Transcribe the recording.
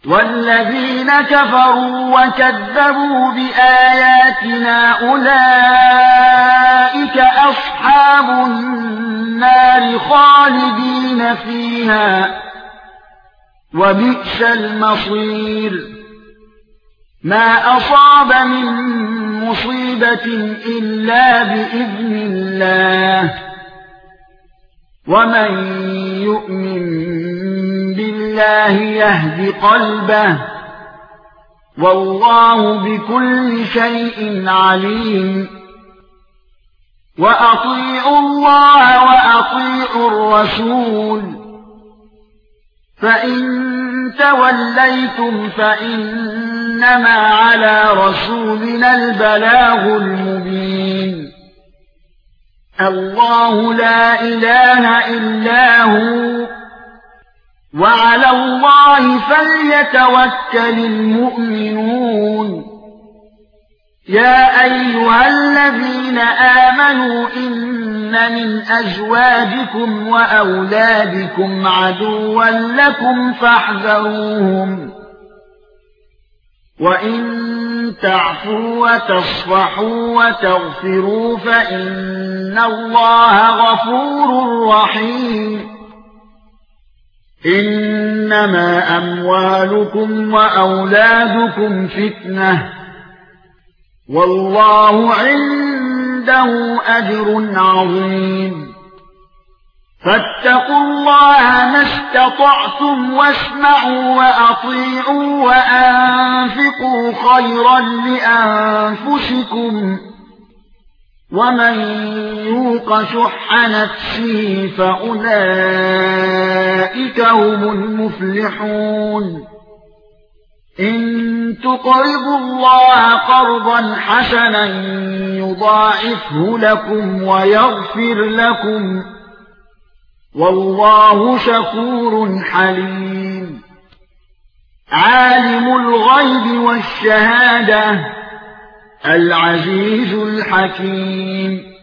والذين كفروا وكذبوا بآياتنا أولئك أصحاب النار خالدين فيها وبئس المصير ما أصاب من مصيبة إلا بإذن الله ومن يؤمن بالله يهد قلبه والله بكل شيء عليم وأطيعوا الله وأطيعوا الرسول فإن توليتم فإنما على رسولنا البلاغ المبين الله لا إله إلا هو وعلى الله فليتوكل المؤمنون يا أيها الذين آمنوا إن من أزواجكم وأولادكم عدوا لكم فاحذروهم وإن تعفوا وتصفحوا وتغفروا فإن الله غفور رحيم إنما أموالكم وأولادكم فتنة والله عنده أجر عظيم فاتقوا الله ما استطعتم واسمعوا وأطيعوا وأنفقوا خيرا لأنفسكم ومن يوق شح نفسه فأولئك هم المفلحون إن تقرضوا الله قرضا حسنا يضاعفه لكم ويغفر لكم والله شكور حليم عالم الغيب والشهادة العزيز الحكيم